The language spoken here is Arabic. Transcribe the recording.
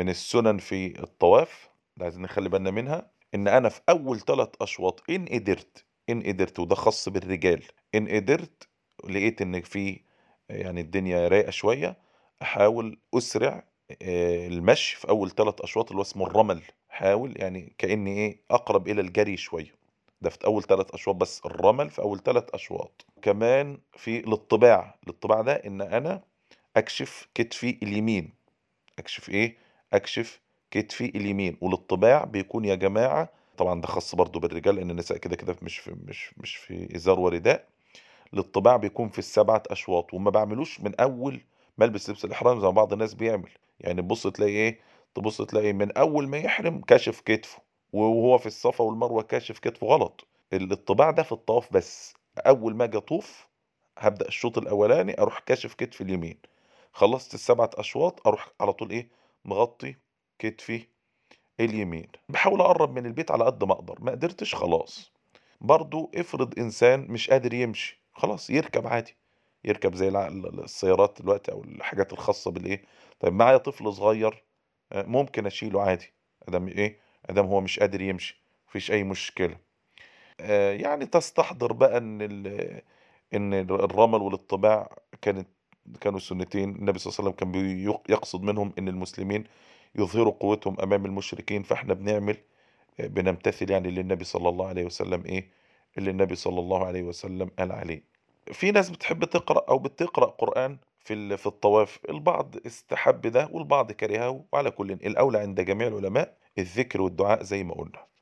من السُنن في الطواف اللي عايزين نخلّي بالنا منها، إن أنا في أول 3 أشواط إن قدرت وده خاص بالرجال، إن قدرت لقيت إن في يعني الدنيا رايقة شوية، أحاول أسرع المشي في أول 3 أشواط اللي هو اسمه الرَمَل، أحاول يعني كإني إيه، أقرب إلى الجري شوية، ده في أول 3 أشواط بس، الرَمَل في أول 3 أشواط. كمان في الإطّباع ده إن أنا أكشف كتفي اليمين، أكشف إيه، أكشف كتفي اليمين، والإطّباع بيكون يا جماعة طبعًا ده خاص برضه بالرجال لإن النساء كده مش في إزار ورداء، الإطّباع بيكون في ال7 أشواط وما باعملوش من أول ما ألبس لبس الإحرام زي ما بعض الناس بيعمل، يعني تبُص تلاقي من أول ما يحرم كاشف كتفه، وهو في الصفا والمروة كاشف كتفه، غلط، الإطّباع ده في الطواف بس، أول ما آجي أطوف هابدأ الشوط الأولاني أروح كاشف كتفي اليمين، خلّصت ال7 أشواط أروح على طول إيه، مغطّي كتفي اليمين، باحاول أقرّب من البيت على قد ما أقدر، ما قدرتش خلاص. برضه افرض إنسان مش قادر يمشي، خلاص يركب عادي، يركب زي السيارات دلوقتي أو الحاجات الخاصة بالإيه، طيب معايا طفل صغير ممكن أشيله عادي، أدام هو مش قادر يمشي، ما فيش أي مشكلة. يعني تستحضر بقى إن الرمل والإطّباع كانوا سُنّتين، النبي صلى الله عليه وسلم كان يقصد منهم إن المسلمين يظهروا قوتهم أمام المشركين، فإحنا بنمتثل يعني اللي النبي صلى الله عليه وسلم قال عليه. في ناس بتحب تقرأ أو بتقرأ قرآن في الطواف، البعض استحب ده والبعض كرهه، وعلى كُلٍّ الأولى عند جميع العلماء الذكر والدعاء زي ما قُلنا.